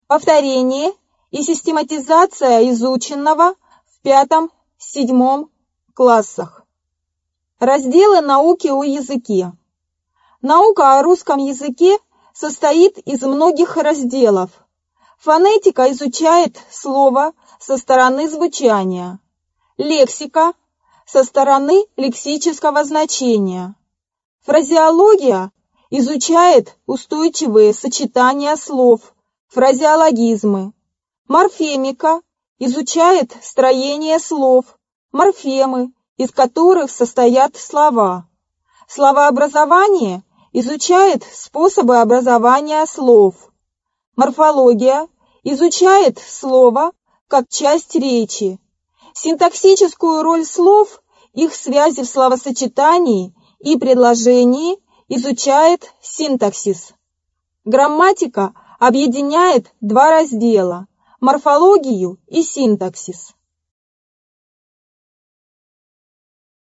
повторение и систематизация изученного в 5-7 классах. Разделы науки о языке. Наука о русском языке состоит из многих разделов. Фонетика изучает слово со стороны звучания, лексика со стороны лексического значения, фразеология изучает устойчивые сочетания слов, фразеологизмы, морфемика изучает строение слов, морфемы, из которых состоят слова. Словообразование изучает способы образования слов. Морфология изучает слово как часть речи. Синтаксическую роль слов, их связи в словосочетании и предложении изучает синтаксис. Грамматика объединяет два раздела – морфологию и синтаксис.